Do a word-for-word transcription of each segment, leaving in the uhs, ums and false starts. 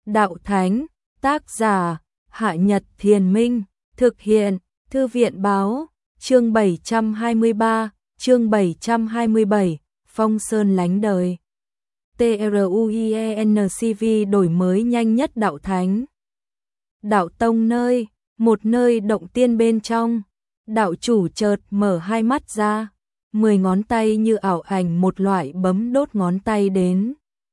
Đạo Thánh, tác giả, Hạ Nhật Thiền Minh, thực hiện, Thư viện Báo, chương bảy trăm hai mươi ba, chương bảy trăm hai mươi bảy, Phong Sơn lánh đời. TRUIENCV đổi mới nhanh nhất Đạo Thánh. Đạo Tông nơi, một nơi động tiên bên trong, đạo chủ chợt mở hai mắt ra, mười ngón tay như ảo ảnh một loại bấm đốt ngón tay đến.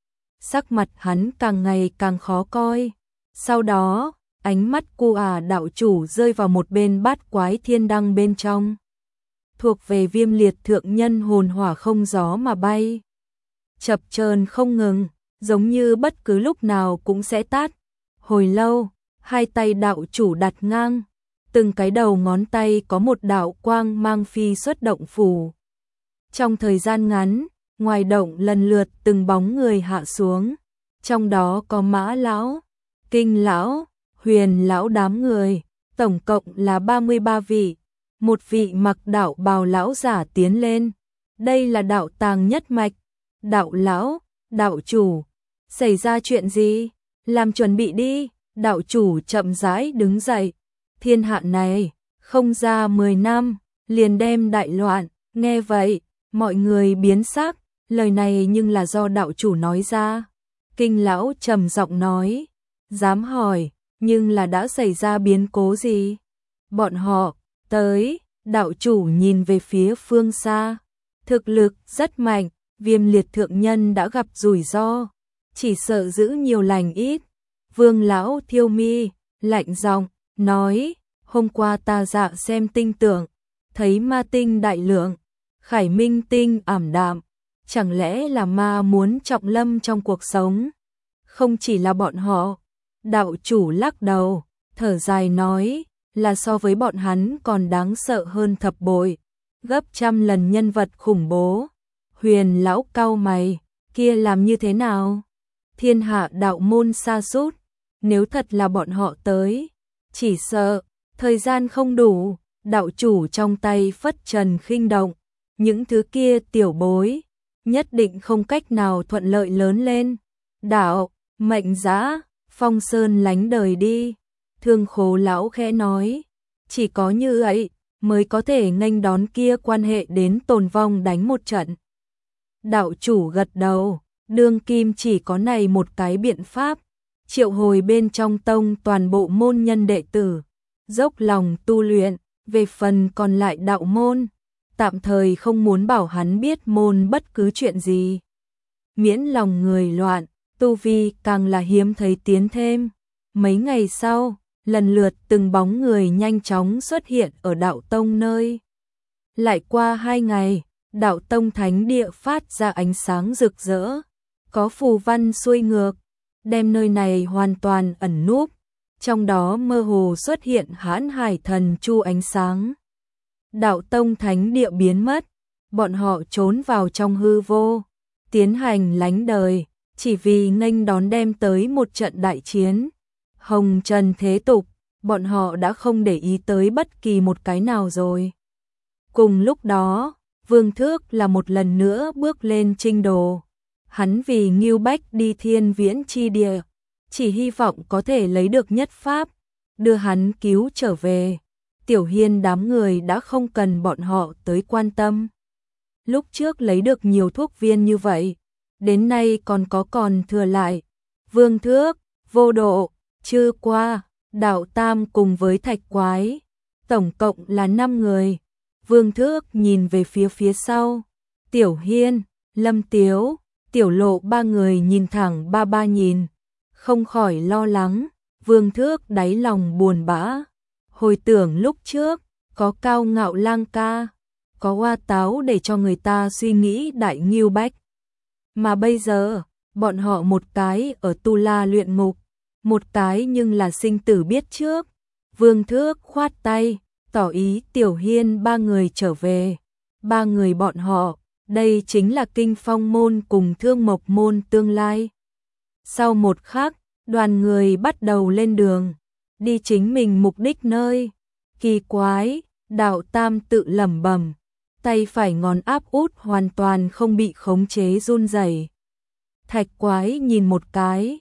Sắc mặt hắn càng ngày càng khó coi, sau đó, ánh mắt cu à đạo chủ rơi vào một bên bát quái thiên đăng bên trong. Thuộc về Viêm Liệt thượng nhân hồn hỏa không gió mà bay. Chập chờn không ngừng, giống như bất cứ lúc nào cũng sẽ tát. Hồi lâu, hai tay đạo chủ đặt ngang, từng cái đầu ngón tay có một đạo quang mang phi xuất động phủ. Trong thời gian ngắn, ngoài động lần lượt từng bóng người hạ xuống, trong đó có Mã lão, Kinh lão, Huyền lão đám người, tổng cộng là ba mươi ba vị. Một vị mặc đạo bào lão giả tiến lên, đây là đạo tàng nhất mạch. Đạo lão, đạo chủ, xảy ra chuyện gì? Làm chuẩn bị đi. Đạo chủ chậm rãi đứng dậy. Thiên hạ này, không ra mười năm, liền đem đại loạn. Nghe vậy, mọi người biến sắc. Lời này nhưng là do đạo chủ nói ra. Kinh lão trầm giọng nói, dám hỏi, nhưng là đã xảy ra biến cố gì? Bọn họ, tới, đạo chủ nhìn về phía phương xa. Thực lực rất mạnh, Viêm Liệt thượng nhân đã gặp rủi ro, chỉ sợ giữ nhiều lành ít. Vương lão thiêu mi, lạnh giọng, nói, hôm qua ta dạ xem tinh tượng, thấy ma tinh đại lượng, khải minh tinh ảm đạm, chẳng lẽ là ma muốn trọng lâm trong cuộc sống? Không chỉ là bọn họ, đạo chủ lắc đầu, thở dài nói, là so với bọn hắn còn đáng sợ hơn thập bội, gấp trăm lần nhân vật khủng bố. Huyền lão cau mày, kia làm như thế nào? Thiên hạ đạo môn sa sút, nếu thật là bọn họ tới, chỉ sợ thời gian không đủ. Đạo chủ trong tay phất trần khinh động, những thứ kia tiểu bối nhất định không cách nào thuận lợi lớn lên. Đạo, mệnh giã, Phong Sơn lánh đời đi. Thương Khố lão khẽ nói, chỉ có như vậy mới có thể nghênh đón kia quan hệ đến tồn vong đánh một trận. Đạo chủ gật đầu, đương kim chỉ có này một cái biện pháp, triệu hồi bên trong tông toàn bộ môn nhân đệ tử, dốc lòng tu luyện. Về phần còn lại đạo môn, tạm thời không muốn bảo hắn biết môn bất cứ chuyện gì. Miễn lòng người loạn, tu vi càng là hiếm thấy tiến thêm. Mấy ngày sau, lần lượt từng bóng người nhanh chóng xuất hiện ở đạo tông nơi. Lại qua hai ngày, đạo tông thánh địa phát ra ánh sáng rực rỡ, có phù văn xuôi ngược, đem nơi này hoàn toàn ẩn núp, trong đó mơ hồ xuất hiện Hãn Hải Thần Chu ánh sáng. Đạo tông thánh địa biến mất, bọn họ trốn vào trong hư vô, tiến hành lánh đời, chỉ vì nghênh đón đem tới một trận đại chiến. Hồng trần thế tục, bọn họ đã không để ý tới bất kỳ một cái nào rồi. Cùng lúc đó, Vương Thước là một lần nữa bước lên trinh đồ. Hắn vì Ngưu Bách đi thiên viễn chi địa, chỉ hy vọng có thể lấy được nhất pháp, đưa hắn cứu trở về. Tiểu Hiên đám người đã không cần bọn họ tới quan tâm. Lúc trước lấy được nhiều thuốc viên như vậy, đến nay còn có còn thừa lại. Vương Thước, Vô Độ, Chư Qua, Đạo Tam cùng với Thạch Quái, tổng cộng là năm người. Vương Thước nhìn về phía phía sau, Tiểu Hiên, Lâm Tiếu, Tiểu Lộ ba người nhìn thẳng ba ba nhìn, không khỏi lo lắng. Vương Thước đáy lòng buồn bã, hồi tưởng lúc trước, có Cao Ngạo Lang ca, có Hoa Táo để cho người ta suy nghĩ đại Ngưu Bách. Mà bây giờ, bọn họ một cái ở Tu La luyện ngục, một cái nhưng là sinh tử biết trước. Vương Thước khoát tay, tỏ ý Tiểu Hiên ba người trở về. Ba người bọn họ, đây chính là Kinh Phong môn cùng Thương Mộc môn tương lai. Sau một khắc, đoàn người bắt đầu lên đường, đi chính mình mục đích nơi. Kỳ quái, Đạo Tam tự lẩm bẩm, tay phải ngón áp út hoàn toàn không bị khống chế run rẩy. Thạch Quái nhìn một cái,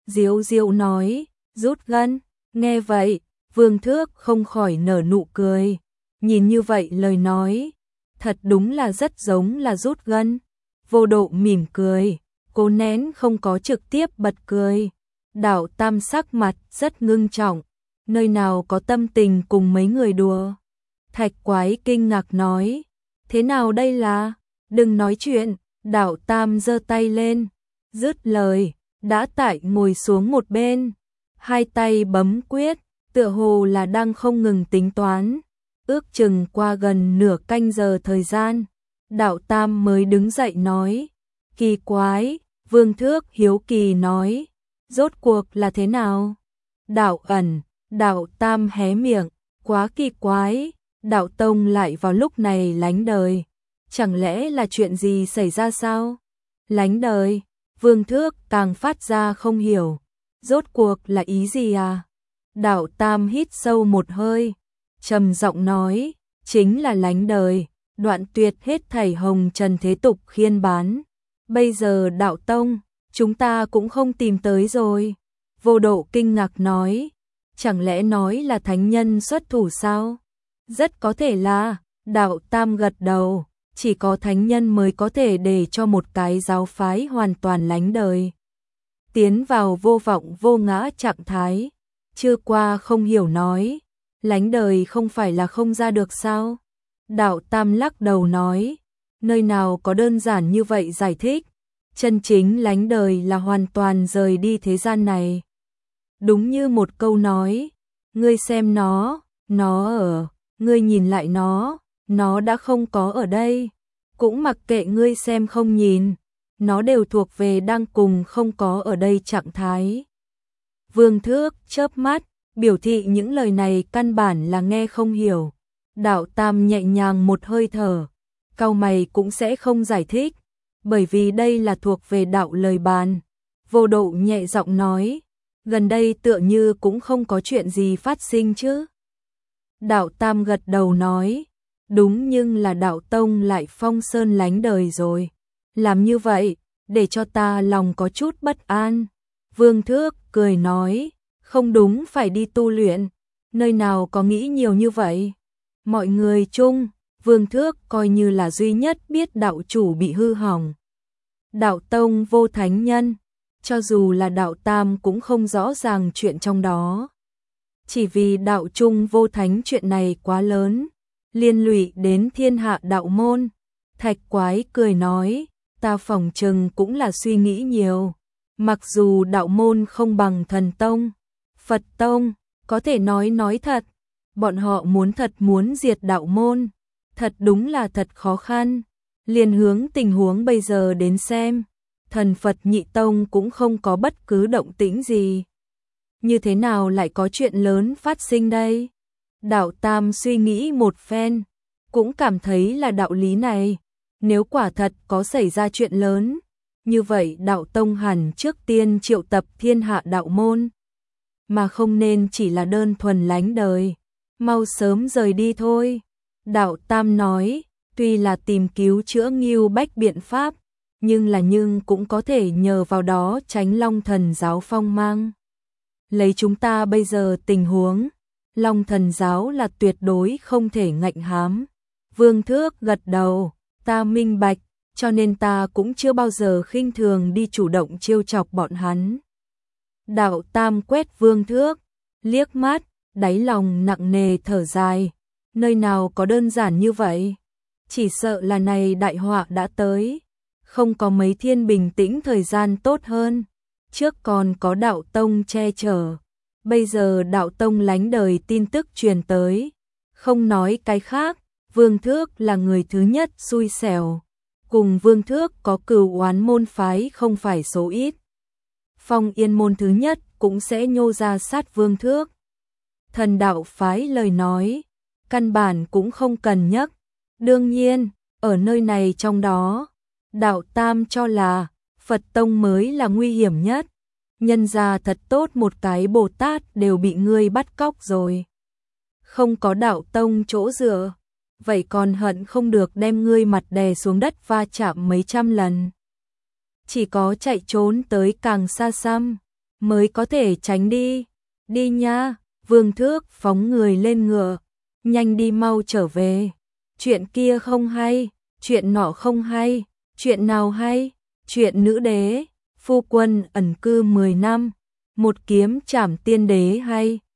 Diếu diếu nói, rút gân, nghe vậy, Vương Thước không khỏi nở nụ cười, nhìn như vậy lời nói, thật đúng là rất giống là rút gân. Vô Độ mỉm cười, cố nén không có trực tiếp bật cười. Đảo Tam sắc mặt rất ngưng trọng, nơi nào có tâm tình cùng mấy người đùa. Thạch Quái kinh ngạc nói, thế nào đây là, đừng nói chuyện. Đảo Tam giơ tay lên, dứt lời, đã tại ngồi xuống một bên, hai tay bấm quyết, tựa hồ là đang không ngừng tính toán. Ước chừng qua gần nửa canh giờ thời gian, Đảo Tam mới đứng dậy nói, kỳ quái. Vương Thước hiếu kỳ nói, rốt cuộc là thế nào? Đảo Ẩn, Đảo Tam hé miệng, quá kỳ quái, Đảo Tông lại vào lúc này lánh đời. Chẳng lẽ là chuyện gì xảy ra sao? Lánh đời, Vương Thước càng phát ra không hiểu, rốt cuộc là ý gì à? Đảo Tam hít sâu một hơi, trầm giọng nói, chính là lánh đời, đoạn tuyệt hết thảy hồng trần thế tục khiên bán. Bây giờ Đạo Tông, chúng ta cũng không tìm tới rồi. Vô Độ kinh ngạc nói, chẳng lẽ nói là thánh nhân xuất thủ sao? Rất có thể là, Đạo Tam gật đầu, chỉ có thánh nhân mới có thể để cho một cái giáo phái hoàn toàn lánh đời, tiến vào vô vọng vô ngã trạng thái. Chưa qua không hiểu nói, lánh đời không phải là không ra được sao? Đạo Tam lắc đầu nói, nơi nào có đơn giản như vậy giải thích, chân chính lánh đời là hoàn toàn rời đi thế gian này. Đúng như một câu nói, ngươi xem nó, nó ở, ngươi nhìn lại nó, nó đã không có ở đây, cũng mặc kệ ngươi xem không nhìn, nó đều thuộc về đang cùng không có ở đây trạng thái. Vương Thước chớp mắt, biểu thị những lời này căn bản là nghe không hiểu. Đạo Tam nhẹ nhàng một hơi thở, cau mày cũng sẽ không giải thích, bởi vì đây là thuộc về đạo lời bàn. Vô Độ nhẹ giọng nói, gần đây tựa như cũng không có chuyện gì phát sinh chứ. Đạo Tam gật đầu nói, đúng, nhưng là Đạo Tông lại phong sơn lánh đời rồi. Làm như vậy, để cho ta lòng có chút bất an. Vương Thước cười nói, không đúng, phải đi tu luyện, nơi nào có nghĩ nhiều như vậy. Mọi người chung, Vương Thước coi như là duy nhất biết đạo chủ bị hư hỏng. Đạo Tông vô thánh nhân, cho dù là Đạo Tam cũng không rõ ràng chuyện trong đó. Chỉ vì đạo trung vô thánh chuyện này quá lớn, liên lụy đến thiên hạ đạo môn. Thạch Quái cười nói, ta phỏng chừng cũng là suy nghĩ nhiều. Mặc dù đạo môn không bằng thần tông, Phật tông, có thể nói nói thật, bọn họ muốn thật muốn diệt đạo môn, thật đúng là thật khó khăn. Liền hướng tình huống bây giờ đến xem, thần Phật nhị tông cũng không có bất cứ động tĩnh gì. Như thế nào lại có chuyện lớn phát sinh đây? Đạo Tam suy nghĩ một phen, cũng cảm thấy là đạo lý này. Nếu quả thật có xảy ra chuyện lớn, như vậy đạo tông hẳn trước tiên triệu tập thiên hạ đạo môn, mà không nên chỉ là đơn thuần lánh đời, mau sớm rời đi thôi. Đạo Tam nói, tuy là tìm cứu chữa Ngưu Bách biện pháp, nhưng là nhưng cũng có thể nhờ vào đó tránh Long Thần giáo phong mang. Lấy chúng ta bây giờ tình huống, Long Thần giáo là tuyệt đối không thể ngạnh hám. Vương Thước gật đầu, ta minh bạch, cho nên ta cũng chưa bao giờ khinh thường đi chủ động trêu chọc bọn hắn. Đạo Tam quét Vương Thước, liếc mắt, đáy lòng nặng nề thở dài, nơi nào có đơn giản như vậy, chỉ sợ là này đại họa đã tới, không có mấy thiên bình tĩnh thời gian tốt hơn, trước còn có đạo tông che chở, bây giờ đạo tông lánh đời tin tức truyền tới, không nói cái khác, Vương Thước là người thứ nhất xui xẻo, cùng Vương Thước có cừu oán môn phái không phải số ít. Phong Yên môn thứ nhất cũng sẽ nhô ra sát Vương Thước. Thần đạo phái lời nói, căn bản cũng không cần nhắc. Đương nhiên, ở nơi này trong đó, đạo Tam cho là Phật tông mới là nguy hiểm nhất. Nhân ra thật tốt một cái Bồ Tát đều bị ngươi bắt cóc rồi. Không có đạo tông chỗ dựa, vậy còn hận không được đem ngươi mặt đè xuống đất va chạm mấy trăm lần. Chỉ có chạy trốn tới càng xa xăm, mới có thể tránh đi. Đi nha, Vương Thước phóng người lên ngựa, nhanh đi mau trở về. Chuyện kia không hay, chuyện nọ không hay, chuyện nào hay? Chuyện nữ đế, phu quân ẩn cư mười năm, một kiếm trảm tiên đế hay.